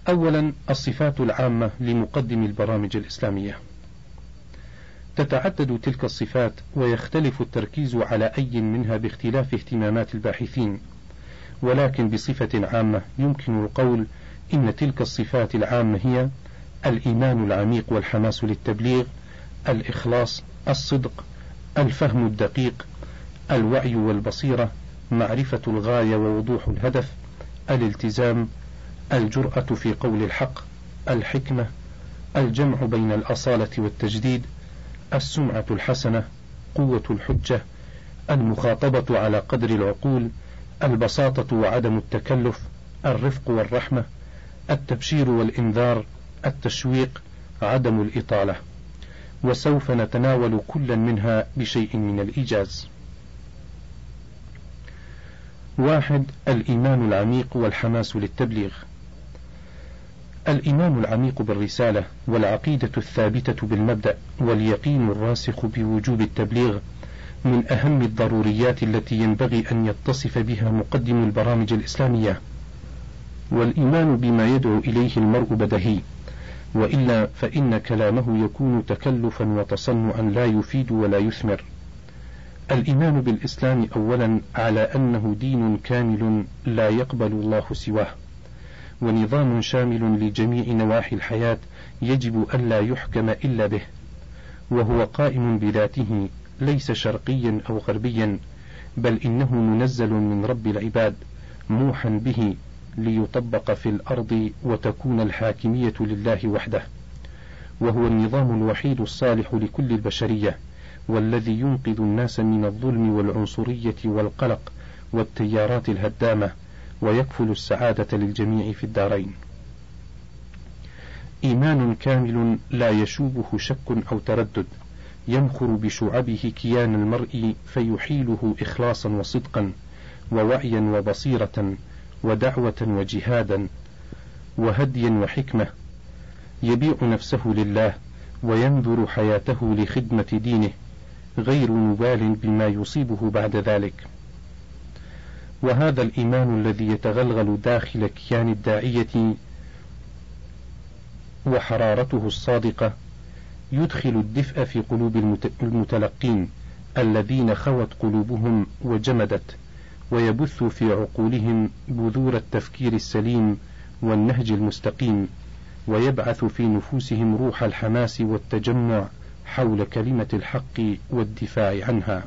أولا، الصفات العامة لمقدم البرامج الإسلامية. تتعدد تلك الصفات ويختلف التركيز على أي منها باختلاف اهتمامات الباحثين، ولكن بصفة عامة يمكن القول إن تلك الصفات العامة هي الإيمان العميق والحماس للتبليغ، الإخلاص، الصدق، الفهم الدقيق، الوعي والبصيرة، معرفة الغاية ووضوح الهدف، الالتزام، الجرأة في قول الحق، الحكمة، الجمع بين الأصالة والتجديد، السمعة الحسنة، قوة الحجة، المخاطبة على قدر العقول، البساطة وعدم التكلف، الرفق والرحمة، التبشير والإنذار، التشويق، عدم الإطالة. وسوف نتناول كلا منها بشيء من الإيجاز. 1. الإيمان العميق والحماس للتبليغ. الإيمان العميق بالرسالة والعقيدة الثابتة بالمبدأ واليقين الراسخ بوجوب التبليغ من أهم الضروريات التي ينبغي أن يتصف بها مقدم البرامج الإسلامية. والإيمان بما يدعو إليه المرء بدهي، وإلا فإن كلامه يكون تكلفا وتصنعا لا يفيد ولا يثمر. الإيمان بالإسلام أولا على أنه دين كامل لا يقبل الله سواه، ونظام شامل لجميع نواحي الحياة يجب ألا يحكم إلا به، وهو قائم بذاته ليس شرقيا أو غربيا، بل إنه منزل من رب العباد موحى به ليطبق في الأرض وتكون الحاكمية لله وحده، وهو النظام الوحيد الصالح لكل البشرية، والذي ينقذ الناس من الظلم والعنصرية والقلق والتيارات الهدامة، ويكفل السعادة للجميع في الدارين. إيمان كامل لا يشوبه شك أو تردد، ينخر بشعبه كيان المرء فيحيله إخلاصا وصدقا ووعيا وبصيرة ودعوة وجهادا وهديا وحكمة، يبيع نفسه لله وينذر حياته لخدمة دينه، غير مبال بما يصيبه بعد ذلك. وهذا الإيمان الذي يتغلغل داخل كيان الداعية وحرارته الصادقة يدخل الدفء في قلوب المتلقين الذين خوت قلوبهم وجمدت، ويبث في عقولهم بذور التفكير السليم والنهج المستقيم، ويبعث في نفوسهم روح الحماس والتجمع حول كلمة الحق والدفاع عنها.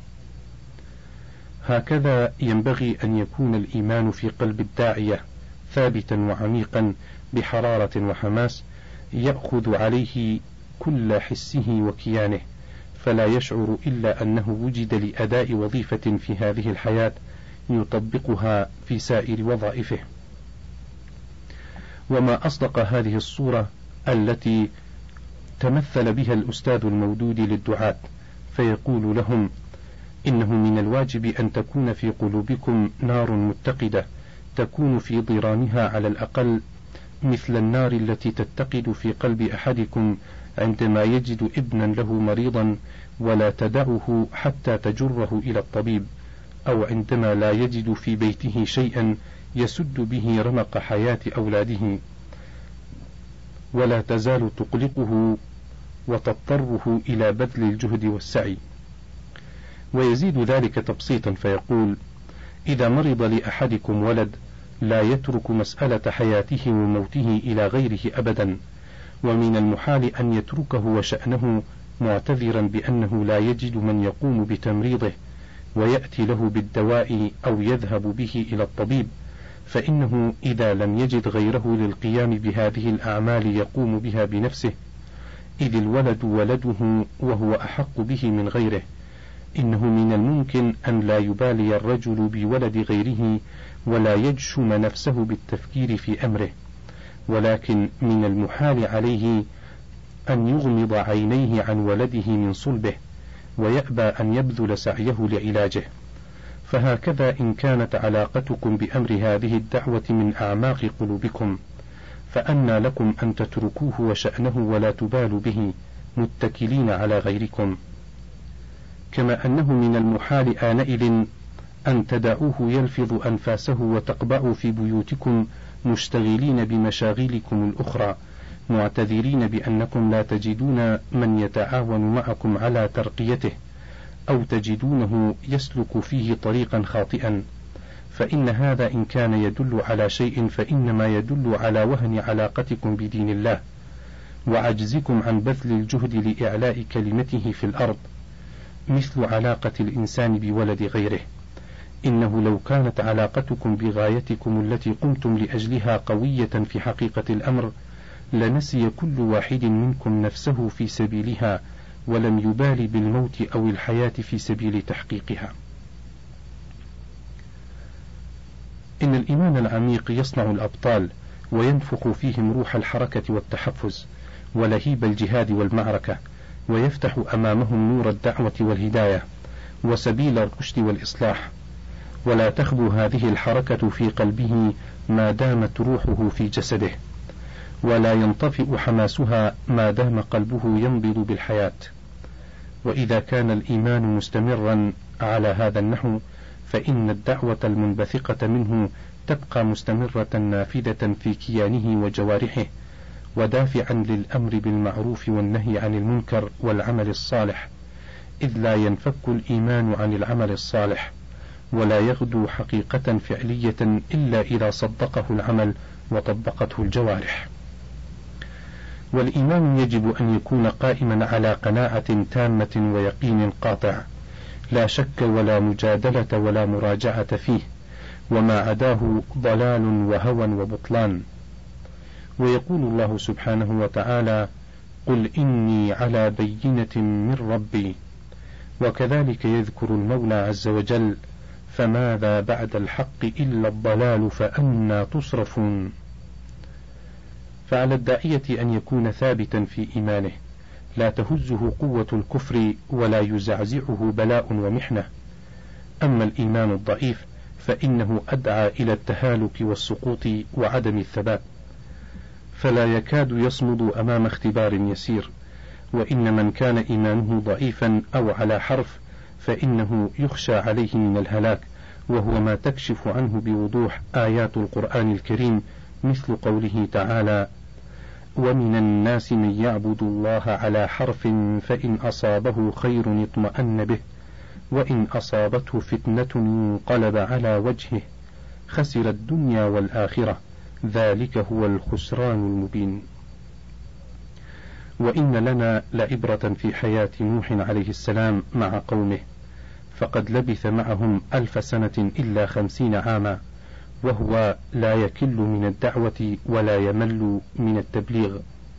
هكذا ينبغي أن يكون الإيمان في قلب الداعية ثابتا وعميقا بحرارة وحماس يأخذ عليه كل حسه وكيانه، فلا يشعر إلا أنه وجد لأداء وظيفة في هذه الحياة يطبقها في سائر وظائفه. وما أصدق هذه الصورة التي تمثل بها الأستاذ المودود للدعاة، فيقول لهم: إنه من الواجب أن تكون في قلوبكم نار متقدة تكون في ضرامها على الأقل مثل النار التي تتقد في قلب أحدكم عندما يجد ابنا له مريضا ولا تدعه حتى تجره إلى الطبيب، أو عندما لا يجد في بيته شيئا يسد به رمق حياة أولاده، ولا تزال تقلقه وتضطره إلى بذل الجهد والسعي. ويزيد ذلك تبسيطا فيقول: إذا مرض لأحدكم ولد لا يترك مسألة حياته وموته إلى غيره أبدا، ومن المحال أن يتركه وشأنه معتذرا بأنه لا يجد من يقوم بتمريضه ويأتي له بالدواء أو يذهب به إلى الطبيب، فإنه إذا لم يجد غيره للقيام بهذه الأعمال يقوم بها بنفسه، إذ الولد ولده وهو أحق به من غيره. إنه من الممكن أن لا يبالي الرجل بولد غيره ولا يجشم نفسه بالتفكير في أمره، ولكن من المحال عليه أن يغمض عينيه عن ولده من صلبه ويأبى أن يبذل سعيه لعلاجه. فهكذا إن كانت علاقتكم بأمر هذه الدعوة من أعماق قلوبكم، فأنى لكم أن تتركوه وشأنه ولا تبالوا به متكلين على غيركم. كما أنه من المحال آنئذ أن تدعوه يلفظ أنفاسه وتقبعوا في بيوتكم مشتغلين بمشاغلكم الأخرى، معتذرين بأنكم لا تجدون من يتعاون معكم على ترقيته، أو تجدونه يسلك فيه طريقا خاطئا، فإن هذا إن كان يدل على شيء فإنما يدل على وهن علاقتكم بدين الله، وعجزكم عن بذل الجهد لإعلاء كلمته في الأرض، مثل علاقة الإنسان بولد غيره. إنه لو كانت علاقتكم بغايتكم التي قمتم لأجلها قوية في حقيقة الأمر، لنسي كل واحد منكم نفسه في سبيلها، ولم يبال بالموت أو الحياة في سبيل تحقيقها. إن الإيمان العميق يصنع الأبطال، وينفخ فيهم روح الحركة والتحفز، ولهيب الجهاد والمعركة، ويفتح أمامهم نور الدعوة والهداية، وسبيل الرشد والإصلاح. ولا تخبو هذه الحركة في قلبه ما دامت روحه في جسده، ولا ينطفئ حماسها ما دام قلبه ينبض بالحياة. وإذا كان الإيمان مستمرا على هذا النحو، فإن الدعوة المنبثقة منه تبقى مستمرة نافذة في كيانه وجوارحه، ودافعا للأمر بالمعروف والنهي عن المنكر والعمل الصالح، إذ لا ينفك الإيمان عن العمل الصالح، ولا يغدو حقيقة فعلية إلا إذا صدقه العمل وطبقته الجوارح. والإيمان يجب أن يكون قائما على قناعة تامة ويقين قاطع، لا شك ولا مجادلة ولا مراجعة فيه، وما عداه ضلال وهوى وبطلان. ويقول الله سبحانه وتعالى: قل إني على بينة من ربي. وكذلك يذكر المولى عز وجل: فماذا بعد الحق إلا الضلال فأنى تصرفون. فعلى الداعية أن يكون ثابتا في إيمانه، لا تهزه قوة الكفر ولا يزعزعه بلاء ومحنة. أما الإيمان الضعيف فإنه أدعى إلى التهالك والسقوط وعدم الثبات، فلا يكاد يصمد أمام اختبار يسير. وإن من كان إيمانه ضعيفا أو على حرف فإنه يخشى عليه من الهلاك، وهو ما تكشف عنه بوضوح آيات القرآن الكريم، مثل قوله تعالى: ومن الناس من يعبد الله على حرف فإن أصابه خير اطمأن به وإن أصابته فتنة انقلب على وجهه خسر الدنيا والآخرة ذلك هو الخسران المبين. وإن لنا لعبرة في حياة نوح عليه السلام مع قومه، فقد لبث معهم 1000 سنة إلا 50 عاما، وهو لا يكل من الدعوة ولا يمل من التبليغ.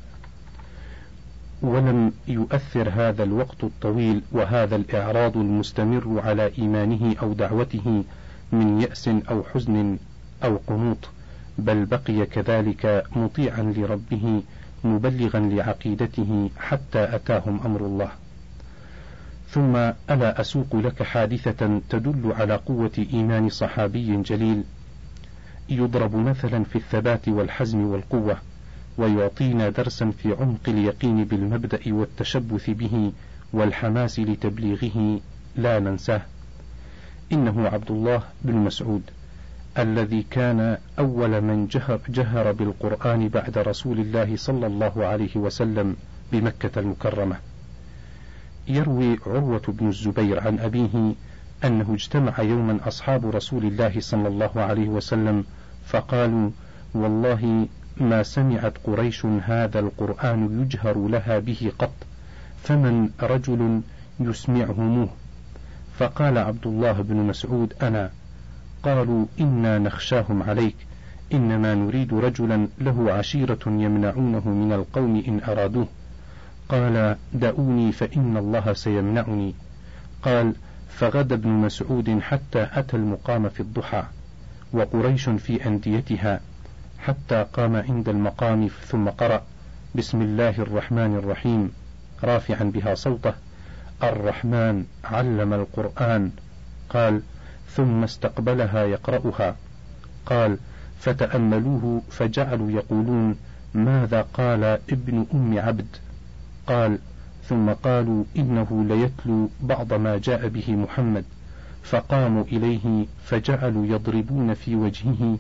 ولم يؤثر هذا الوقت الطويل وهذا الإعراض المستمر على إيمانه أو دعوته من يأس أو حزن أو قنوط، بل بقي كذلك مطيعا لربه مبلغا لعقيدته حتى أتاهم أمر الله. ثم ألا أسوق لك حادثة تدل على قوة إيمان صحابي جليل، يضرب مثلا في الثبات والحزم والقوة، ويعطينا درسا في عمق اليقين بالمبدأ والتشبث به والحماس لتبليغه لا ننساه. إنه عبد الله بن مسعود الذي كان أول من جهر بالقرآن بعد رسول الله صلى الله عليه وسلم بمكة المكرمة. يروي عروة بن الزبير عن أبيه أنه اجتمع يوما أصحاب رسول الله صلى الله عليه وسلم فقالوا: والله ما سمعت قريش هذا القرآن يجهر لها به قط، فمن رجل يسمعهموه؟ فقال عبد الله بن مسعود: أنا. قالوا: إنا نخشاهم عليك، إنما نريد رجلا له عشيرة يمنعونه من القوم إن أرادوه. قال: دعوني فإن الله سيمنعني. قال: فغدا ابن مسعود حتى أتى المقام في الضحى، وقريش في أنديتها، حتى قام عند المقام ثم قرأ: بسم الله الرحمن الرحيم، رافعا بها صوته: الرحمن علم القرآن. قال: ثم استقبلها يقرأها. قال: فتأملوه فجعلوا يقولون: ماذا قال ابن أم عبد؟ قال: ثم قالوا: إنه ليتلو بعض ما جاء به محمد. فقاموا إليه فجعلوا يضربون في وجهه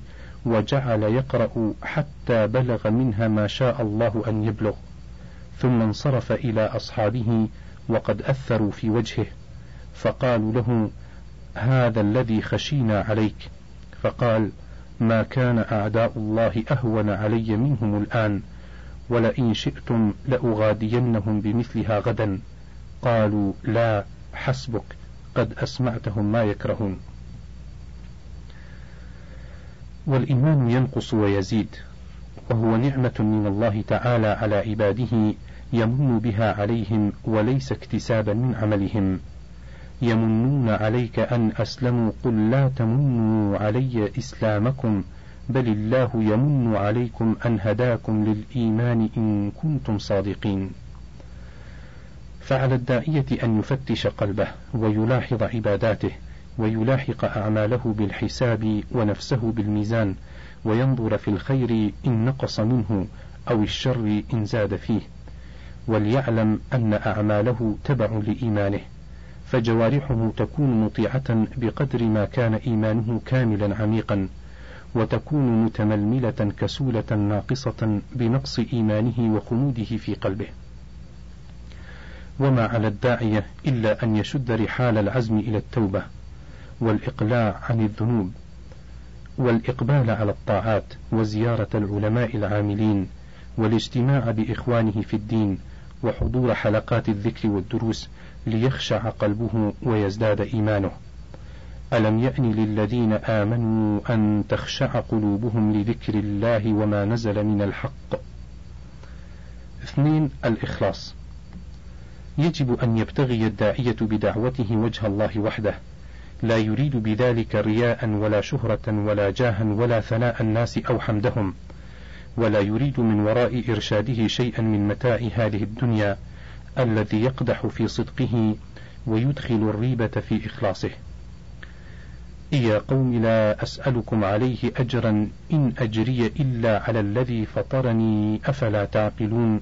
وجعل يقرأ حتى بلغ منها ما شاء الله أن يبلغ، ثم انصرف إلى أصحابه وقد أثروا في وجهه، فقالوا له: هذا الذي خشينا عليك. فقال: ما كان أعداء الله أهون علي منهم الآن، ولئن شئتم لأغادينهم بمثلها غدا. قالوا: لا، حسبك، قد أسمعتهم ما يكرهون. والإيمان ينقص ويزيد، وهو نعمة من الله تعالى على عباده يمن بها عليهم وليس اكتسابا من عملهم. يمنون عليك أن أسلموا، قل لا تمنوا علي إسلامكم، بل الله يمن عليكم أن هداكم للإيمان إن كنتم صادقين. فعلى الداعية أن يفتش قلبه ويلاحظ عباداته، ويلاحق أعماله بالحساب ونفسه بالميزان، وينظر في الخير إن نقص منه أو الشر إن زاد فيه، وليعلم أن أعماله تبع لإيمانه، فجوارحه تكون مطيعة بقدر ما كان إيمانه كاملا عميقا، وتكون متململة كسولة ناقصة بنقص إيمانه وخموده في قلبه. وما على الداعية إلا أن يشد رحال العزم إلى التوبة والإقلاع عن الذنوب، والإقبال على الطاعات، وزيارة العلماء العاملين، والاجتماع بإخوانه في الدين، وحضور حلقات الذكر والدروس، ليخشع قلبه ويزداد إيمانه. ألم يأن للذين آمنوا أن تخشع قلوبهم لذكر الله وما نزل من الحق. 2. الإخلاص. يجب أن يبتغي الداعية بدعوته وجه الله وحده، لا يريد بذلك رياء ولا شهرة ولا جاها ولا ثناء الناس أو حمدهم، ولا يريد من وراء إرشاده شيئا من متاع هذه الدنيا الذي يقدح في صدقه ويدخل الريبة في إخلاصه. يا قوم لا أسألكم عليه أجرا إن أجري إلا على الذي فطرني أفلا تعقلون.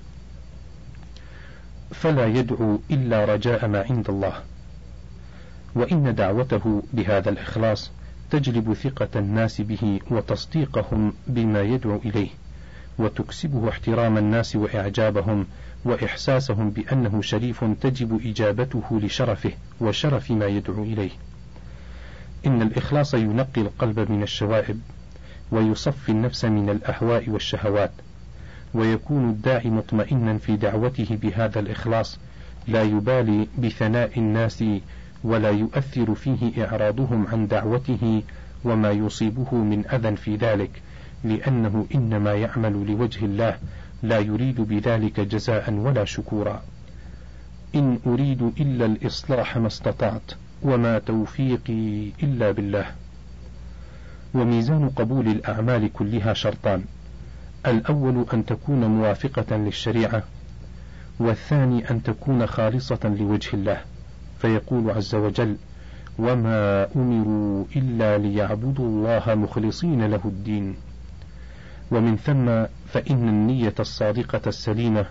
فلا يدعو إلا رجاء ما عند الله، وإن دعوته بهذا الإخلاص تجلب ثقة الناس به وتصديقهم بما يدعو إليه، وتكسبه احترام الناس وإعجابهم وإحساسهم بأنه شريف تجب إجابته لشرفه وشرف ما يدعو إليه. إن الإخلاص ينقي القلب من الشوائب، ويصفي النفس من الأهواء والشهوات، ويكون الداعي مطمئنا في دعوته بهذا الإخلاص، لا يبالي بثناء الناس، ولا يؤثر فيه إعراضهم عن دعوته وما يصيبه من أذى في ذلك، لأنه إنما يعمل لوجه الله، لا يريد بذلك جزاء ولا شكورا. إن أريد إلا الإصلاح ما استطعت، وما توفيقي إلا بالله. وميزان قبول الأعمال كلها شرطان: الأول أن تكون موافقة للشريعة، والثاني أن تكون خالصة لوجه الله، فيقول عز وجل: وما أمروا إلا ليعبدوا الله مخلصين له الدين. ومن ثم فإن النية الصادقة السليمة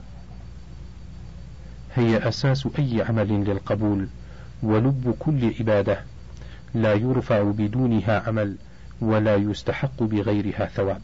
هي أساس أي عمل للقبول، ولب كل عبادة، لا يرفع بدونها عمل، ولا يستحق بغيرها ثواب.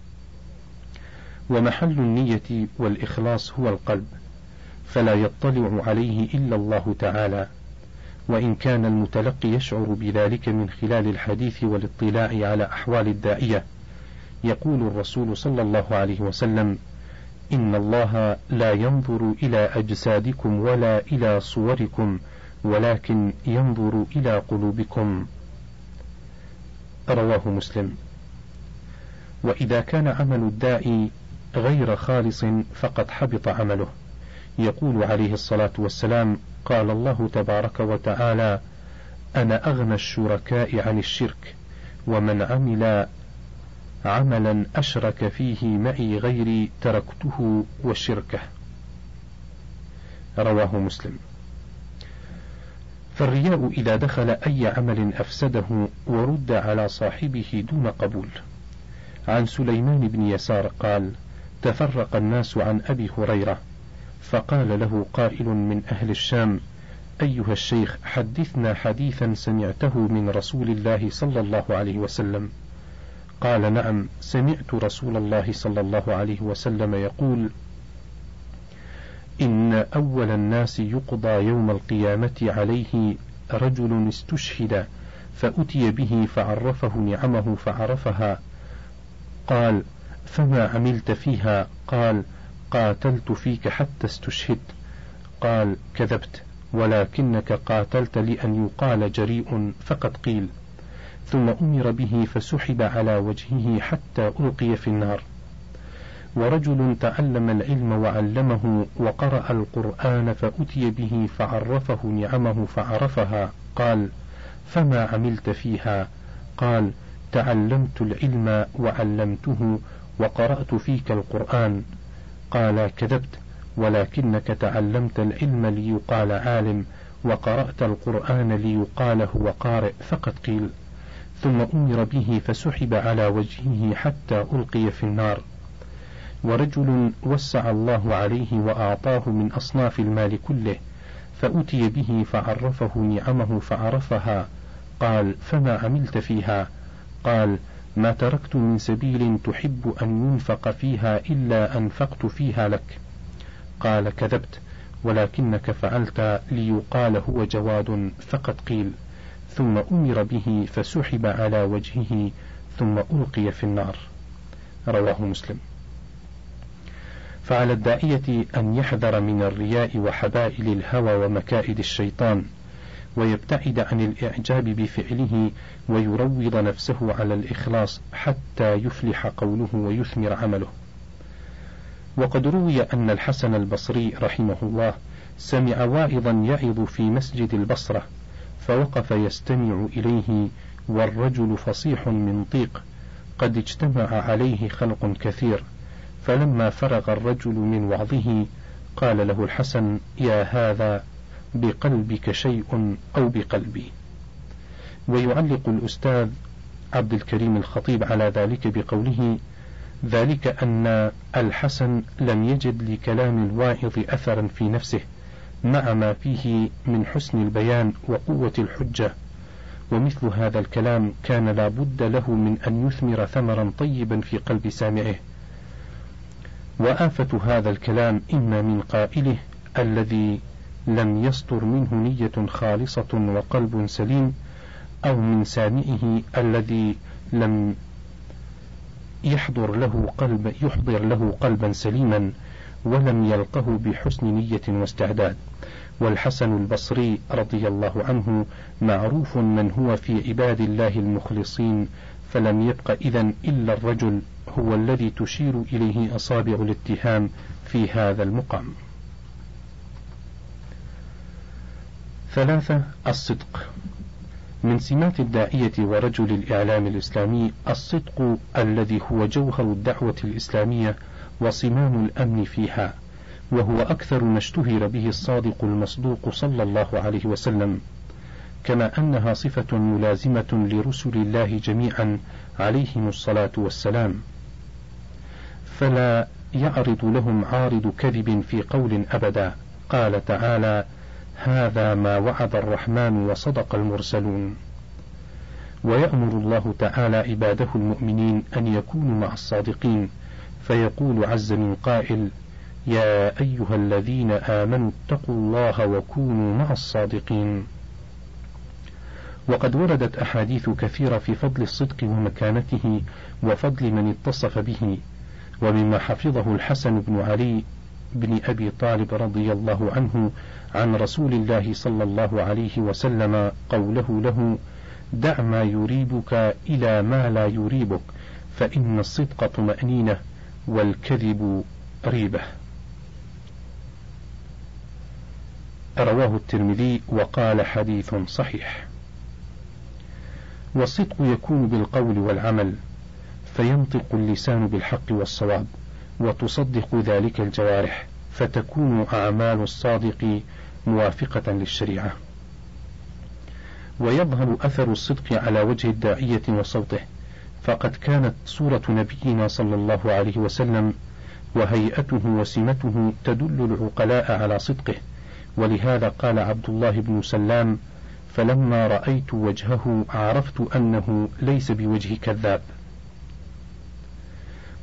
ومحل النية والإخلاص هو القلب، فلا يطلع عليه إلا الله تعالى، وإن كان المتلقي يشعر بذلك من خلال الحديث والاطلاع على أحوال الداعية. يقول الرسول صلى الله عليه وسلم: إن الله لا ينظر إلى أجسادكم ولا إلى صوركم، ولكن ينظر إلى قلوبكم. رواه مسلم. وإذا كان عمل الداعي غير خالص فقد حبط عمله. يقول عليه الصلاة والسلام: قال الله تبارك وتعالى: أنا أغنى الشركاء عن الشرك، ومن عمل عملا أشرك فيه معي غيري تركته وشركه. رواه مسلم. فالرياء إذا دخل أي عمل أفسده ورد على صاحبه دون قبول. عن سليمان بن يسار قال: تفرق الناس عن أبي هريرة، فقال له قائل من أهل الشام: أيها الشيخ، حدثنا حديثا سمعته من رسول الله صلى الله عليه وسلم. قال نعم، سمعت رسول الله صلى الله عليه وسلم يقول: إن أول الناس يقضى يوم القيامة عليه رجل استشهد فأتي به فعرفه نعمه فعرفها. قال: فما عملت فيها؟ قال: قاتلت فيك حتى استشهدت. قال: كذبت، ولكنك قاتلت لأن يقال جريء فقد قيل. ثم أمر به فسحب على وجهه حتى ألقي في النار. ورجل تعلم العلم وعلمه وقرأ القرآن فأتي به فعرفه نعمه فعرفها. قال: فما عملت فيها؟ قال: تعلمت العلم وعلمته وقرأت فيك القرآن. قال: كذبت، ولكنك تعلمت العلم ليقال عالم وقرأت القرآن ليقال هو قارئ فقد قيل. ثم أمر به فسحب على وجهه حتى ألقي في النار. ورجل وسع الله عليه وأعطاه من أصناف المال كله فأتي به فعرفه نعمه فعرفها. قال: فما عملت فيها؟ قال: ما تركت من سبيل تحب أن ينفق فيها إلا أنفقت فيها لك. قال: كذبت، ولكنك فعلت ليقال هو جواد فقد قيل. ثم أمر به فسحب على وجهه ثم ألقي في النار. رواه مسلم. فعلى الداعية أن يحذر من الرياء وحبائل الهوى ومكائد الشيطان، ويبتعد عن الإعجاب بفعله ويروض نفسه على الإخلاص حتى يفلح قوله ويثمر عمله. وقد روي أن الحسن البصري رحمه الله سمع واعظا يعظ في مسجد البصرة فوقف يستمع إليه والرجل فصيح منطيق قد اجتمع عليه خلق كثير، فلما فرغ الرجل من وعظه قال له الحسن: يا هذا بقلبك شيء أو بقلبي. ويعلق الأستاذ عبد الكريم الخطيب على ذلك بقوله: ذلك أن الحسن لم يجد لكلام الواعظ أثرا في نفسه مع ما فيه من حسن البيان وقوة الحجة، ومثل هذا الكلام كان لا بد له من أن يثمر ثمرا طيبا في قلب سامعه. وآفة هذا الكلام إما من قائله الذي لم يصدر منه نية خالصة وقلب سليم، أو من سامعه الذي لم يحضر له قلبا سليما ولم يلقه بحسن نية واستعداد. والحسن البصري رضي الله عنه معروف من هو في عباد الله المخلصين، فلم يبق إذن إلا الرجل هو الذي تشير إليه أصابع الاتهام في هذا المقام. 3. الصدق. من سمات الداعية ورجل الإعلام الإسلامي الصدق الذي هو جوهر الدعوة الإسلامية وصمام الأمن فيها، وهو أكثر ما اشتهر به الصادق المصدوق صلى الله عليه وسلم، كما أنها صفة ملازمة لرسل الله جميعا عليهم الصلاة والسلام، فلا يعرض لهم عارض كذب في قول أبدا. قال تعالى: هذا ما وعد الرحمن وصدق المرسلون. ويأمر الله تعالى عباده المؤمنين أن يكونوا مع الصادقين، فيقول عز من قائل: يا أيها الذين آمنوا اتقوا الله وكونوا مع الصادقين. وقد وردت أحاديث كثيرة في فضل الصدق ومكانته وفضل من اتصف به، ومما حفظه الحسن بن علي بن أبي طالب رضي الله عنه عن رسول الله صلى الله عليه وسلم قوله له: دع ما يريبك إلى ما لا يريبك، فإن الصدق طمأنينة والكذب ريبة. رواه الترمذي وقال حديث صحيح. والصدق يكون بالقول والعمل، فينطق اللسان بالحق والصواب، وتصدق ذلك الجوارح، فتكون أعمال الصادق موافقة للشريعة. ويظهر أثر الصدق على وجه الداعية وصوته، فقد كانت صورة نبينا صلى الله عليه وسلم وهيئته وسمته تدل العقلاء على صدقه، ولهذا قال عبد الله بن سلام: فلما رأيت وجهه عرفت أنه ليس بوجه كذاب.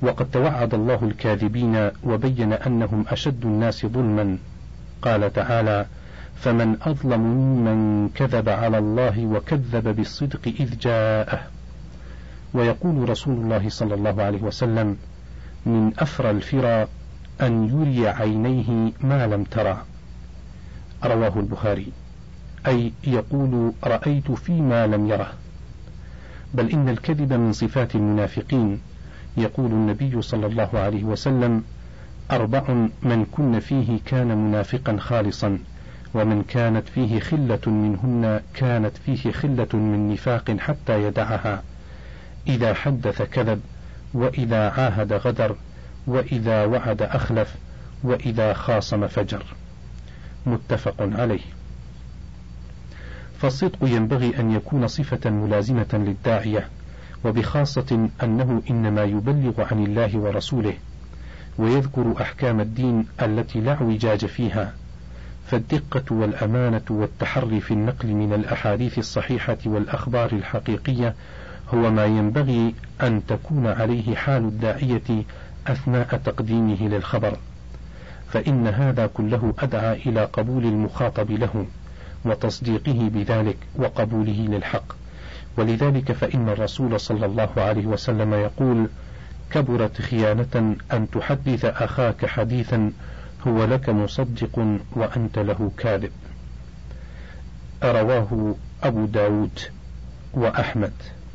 وقد توعد الله الكاذبين وبين أنهم أشد الناس ظلما. قال تعالى: فمن أظلم ممن كذب على الله وكذب بالصدق إذ جاءه. ويقول رسول الله صلى الله عليه وسلم: من أفرى الفرى أن يري عينيه ما لم ترى. رواه البخاري. أي يقول: رأيت فيما لم يره. بل إن الكذب من صفات المنافقين. يقول النبي صلى الله عليه وسلم: 4 من كن فيه كان منافقا خالصا، ومن كانت فيه خلة منهن كانت فيه خلة من نفاق حتى يدعها: إذا حدث كذب، وإذا عاهد غدر، وإذا وعد أخلف، وإذا خاصم فجر. متفق عليه. فالصدق ينبغي أن يكون صفة ملازمة للداعية، وبخاصة أنه إنما يبلغ عن الله ورسوله، ويذكر أحكام الدين التي لا اعوجاج فيها. فالدقة والأمانة والتحري في النقل من الأحاديث الصحيحة والأخبار الحقيقية هو ما ينبغي أن تكون عليه حال الداعية أثناء تقديمه للخبر، فإن هذا كله أدعى إلى قبول المخاطب له وتصديقه بذلك وقبوله للحق. ولذلك فإن الرسول صلى الله عليه وسلم يقول: كبرت خيانة أن تحدث أخاك حديثا هو لك مصدق وأنت له كاذب. رواه أبو داود وأحمد.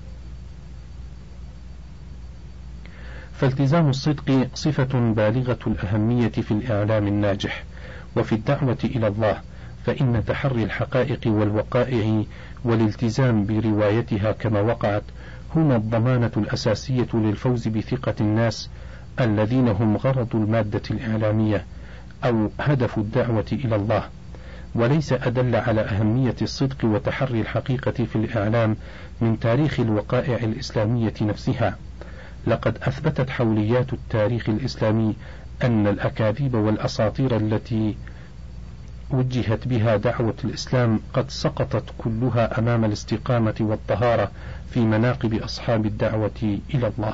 فالتزام الصدق صفة بالغة الأهمية في الإعلام الناجح وفي الدعوة إلى الله، فإن تحري الحقائق والوقائع والالتزام بروايتها كما وقعت هما الضمانة الأساسية للفوز بثقة الناس الذين هم غرض المادة الإعلامية أو هدف الدعوة إلى الله. وليس أدل على أهمية الصدق وتحري الحقيقة في الإعلام من تاريخ الوقائع الإسلامية نفسها. لقد أثبتت حوليات التاريخ الإسلامي أن الأكاذيب والأساطير التي وجهت بها دعوة الإسلام قد سقطت كلها أمام الاستقامة والطهارة في مناقب أصحاب الدعوة إلى الله.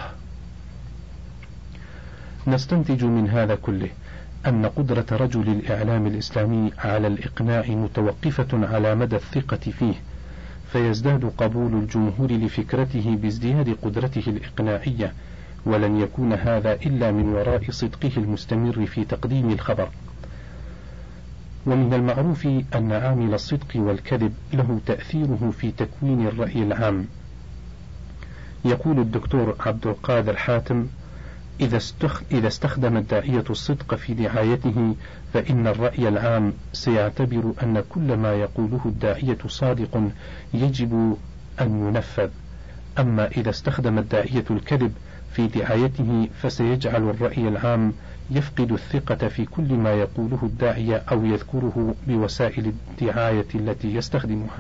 نستنتج من هذا كله أن قدرة رجل الإعلام الإسلامي على الإقناع متوقفة على مدى الثقة فيه، فيزداد قبول الجمهور لفكرته بازدياد قدرته الإقناعية، ولن يكون هذا إلا من وراء صدقه المستمر في تقديم الخبر. ومن المعروف أن عامل الصدق والكذب له تأثيره في تكوين الرأي العام. يقول الدكتور عبد القادر حاتم: إذا استخدم الداعية الصدق في دعايته فإن الرأي العام سيعتبر أن كل ما يقوله الداعية صادق يجب أن ينفذ. أما إذا استخدم الداعية الكذب في دعايته فسيجعل الرأي العام يفقد الثقة في كل ما يقوله الداعية أو يذكره بوسائل الدعاية التي يستخدمها.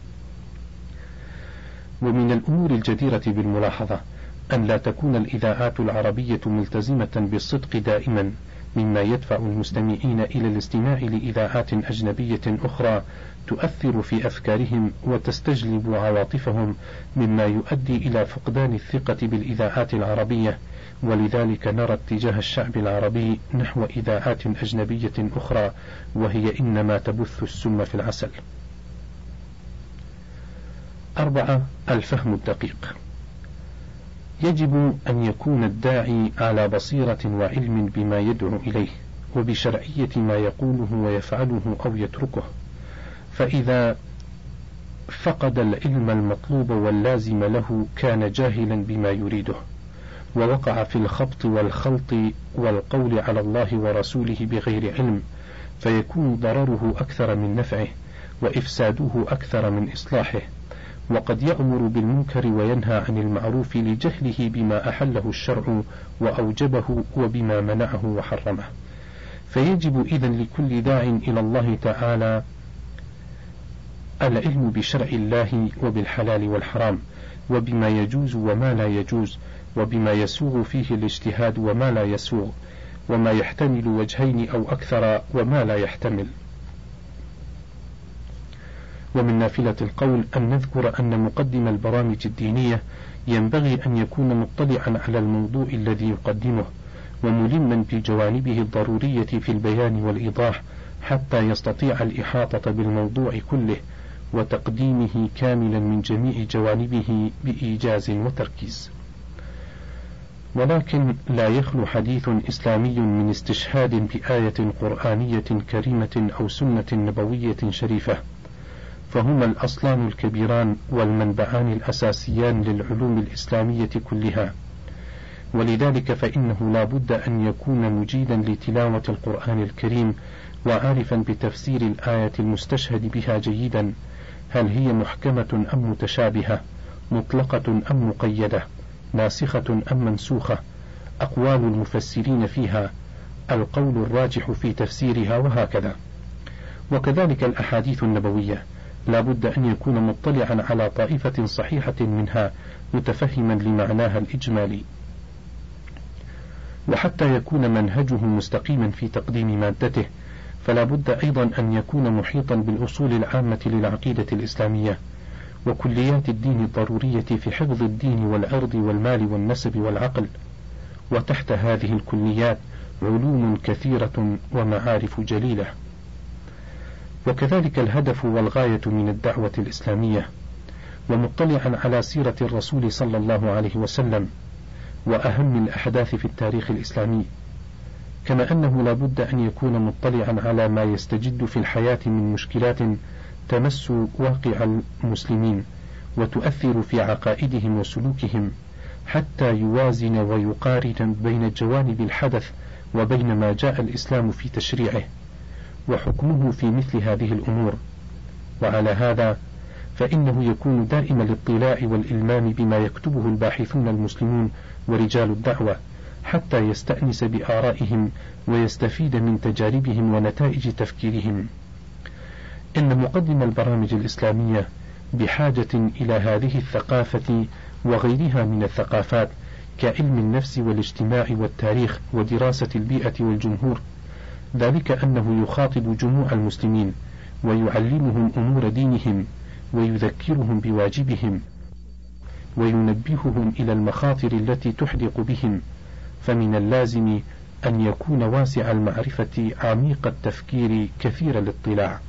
ومن الأمور الجديرة بالملاحظة أن لا تكون الإذاعات العربية ملتزمة بالصدق دائما، مما يدفع المستمعين إلى الاستماع لإذاعات أجنبية أخرى تؤثر في أفكارهم وتستجلب عواطفهم، مما يؤدي إلى فقدان الثقة بالإذاعات العربية. ولذلك نرى اتجاه الشعب العربي نحو إذاعات أجنبية أخرى، وهي إنما تبث السم في العسل. 4. الفهم الدقيق. يجب أن يكون الداعي على بصيرة وعلم بما يدعو إليه وبشرعية ما يقوله ويفعله أو يتركه، فإذا فقد العلم المطلوب واللازم له كان جاهلا بما يريده، ووقع في الخبط والخلط والقول على الله ورسوله بغير علم، فيكون ضرره أكثر من نفعه وإفساده أكثر من إصلاحه. وقد يأمر بالمنكر وينهى عن المعروف لجهله بما أحله الشرع وأوجبه وبما منعه وحرمه. فيجب إذن لكل داع إلى الله تعالى العلم بشرع الله وبالحلال والحرام، وبما يجوز وما لا يجوز، وبما يسوغ فيه الاجتهاد وما لا يسوغ، وما يحتمل وجهين أو أكثر وما لا يحتمل. ومن نافلة القول أن نذكر أن مقدم البرامج الدينية ينبغي أن يكون مطلعا على الموضوع الذي يقدمه، وملما بجوانبه الضرورية في البيان والإيضاح، حتى يستطيع الإحاطة بالموضوع كله وتقديمه كاملا من جميع جوانبه بإيجاز وتركيز. ولكن لا يخلو حديث إسلامي من استشهاد بآية قرآنية كريمة أو سنة نبوية شريفة، فهما الأصلان الكبيران والمنبعان الأساسيان للعلوم الإسلامية كلها، ولذلك فإنه لا بد أن يكون مجيدا لتلاوة القرآن الكريم وعارفا بتفسير الآية المستشهد بها جيدا، هل هي محكمة أم متشابهة، مطلقة أم مقيدة، ناسخة أم منسوخة، أقوال المفسرين فيها، القول الراجح في تفسيرها، وهكذا. وكذلك الأحاديث النبوية لا بد أن يكون مطلعا على طائفة صحيحة منها متفهما لمعناها الإجمالي. وحتى يكون منهجه مستقيما في تقديم مادته، فلا بد أيضا أن يكون محيطا بالأصول العامة للعقيدة الإسلامية وكليات الدين الضرورية في حفظ الدين والعرض والمال والنسب والعقل، وتحت هذه الكليات علوم كثيرة ومعارف جليلة. وكذلك الهدف والغاية من الدعوة الإسلامية، ومطلعا على سيرة الرسول صلى الله عليه وسلم وأهم الأحداث في التاريخ الإسلامي، كما أنه لا بد أن يكون مطلعا على ما يستجد في الحياة من مشكلات تمس واقع المسلمين وتؤثر في عقائدهم وسلوكهم، حتى يوازن ويقارن بين جوانب الحدث وبين ما جاء الإسلام في تشريعه وحكمه في مثل هذه الأمور. وعلى هذا فإنه يكون دائم الاطلاع والإلمام بما يكتبه الباحثون المسلمون ورجال الدعوة، حتى يستأنس بآرائهم ويستفيد من تجاربهم ونتائج تفكيرهم. إن مقدم البرامج الإسلامية بحاجة إلى هذه الثقافة وغيرها من الثقافات كعلم النفس والاجتماع والتاريخ ودراسة البيئة والجمهور، ذلك أنه يخاطب جموع المسلمين ويعلمهم أمور دينهم ويذكرهم بواجبهم وينبههم إلى المخاطر التي تحدق بهم، فمن اللازم أن يكون واسع المعرفة عميق التفكير كثير الاطلاع.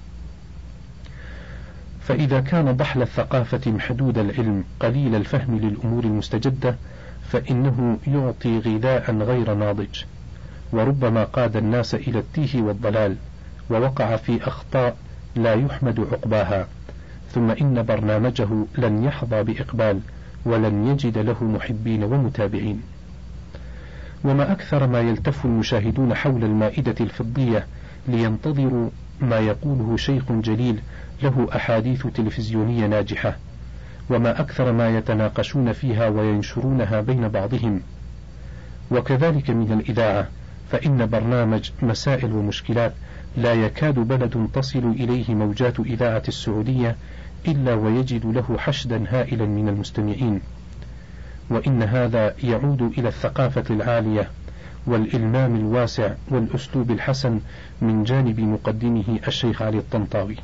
فإذا كان ضحل الثقافة محدود العلم قليل الفهم للأمور المستجدة، فإنه يعطي غذاء غير ناضج، وربما قاد الناس إلى التيه والضلال، ووقع في أخطاء لا يحمد عقباها، ثم إن برنامجه لن يحظى بإقبال ولن يجد له محبين ومتابعين. وما أكثر ما يلتف المشاهدون حول المائدة الفضية لينتظروا ما يقوله شيخ جليل له أحاديث تلفزيونية ناجحة، وما أكثر ما يتناقشون فيها وينشرونها بين بعضهم. وكذلك من الإذاعة، فإن برنامج مسائل ومشكلات لا يكاد بلد تصل إليه موجات إذاعة السعودية إلا ويجد له حشدا هائلا من المستمعين، وإن هذا يعود إلى الثقافة العالية والإلمام الواسع والأسلوب الحسن من جانب مقدمه الشيخ علي الطنطاوي.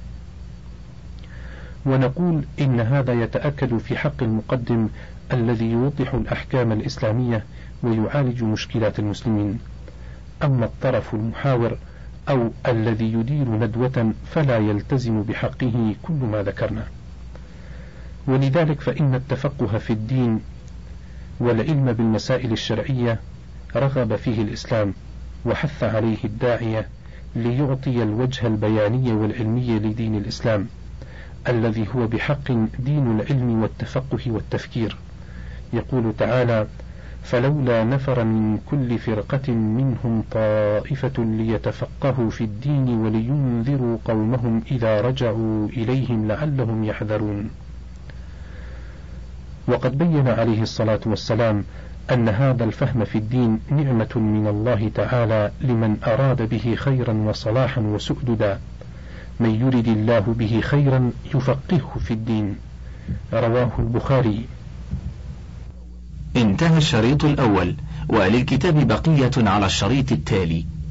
ونقول إن هذا يتأكد في حق المقدم الذي يوضح الأحكام الإسلامية ويعالج مشكلات المسلمين. أما الطرف المحاور أو الذي يدير ندوة فلا يلتزم بحقه كل ما ذكرنا. ولذلك فإن التفقه في الدين والعلم بالمسائل الشرعية رغب فيه الإسلام وحث عليه الداعية ليعطي الوجه البياني والعلمي لدين الإسلام الذي هو بحق دين العلم والتفقه والتفكير. يقول تعالى: فلولا نفر من كل فرقة منهم طائفة ليتفقهوا في الدين ولينذروا قومهم إذا رجعوا إليهم لعلهم يحذرون. وقد بين عليه الصلاة والسلام أن هذا الفهم في الدين نعمة من الله تعالى لمن أراد به خيرا وصلاحا وسؤددا، من يرد الله به خيرا يفقهه في الدين. رواه البخاري. انتهى الشريط الأول، وللكتاب بقية على الشريط التالي.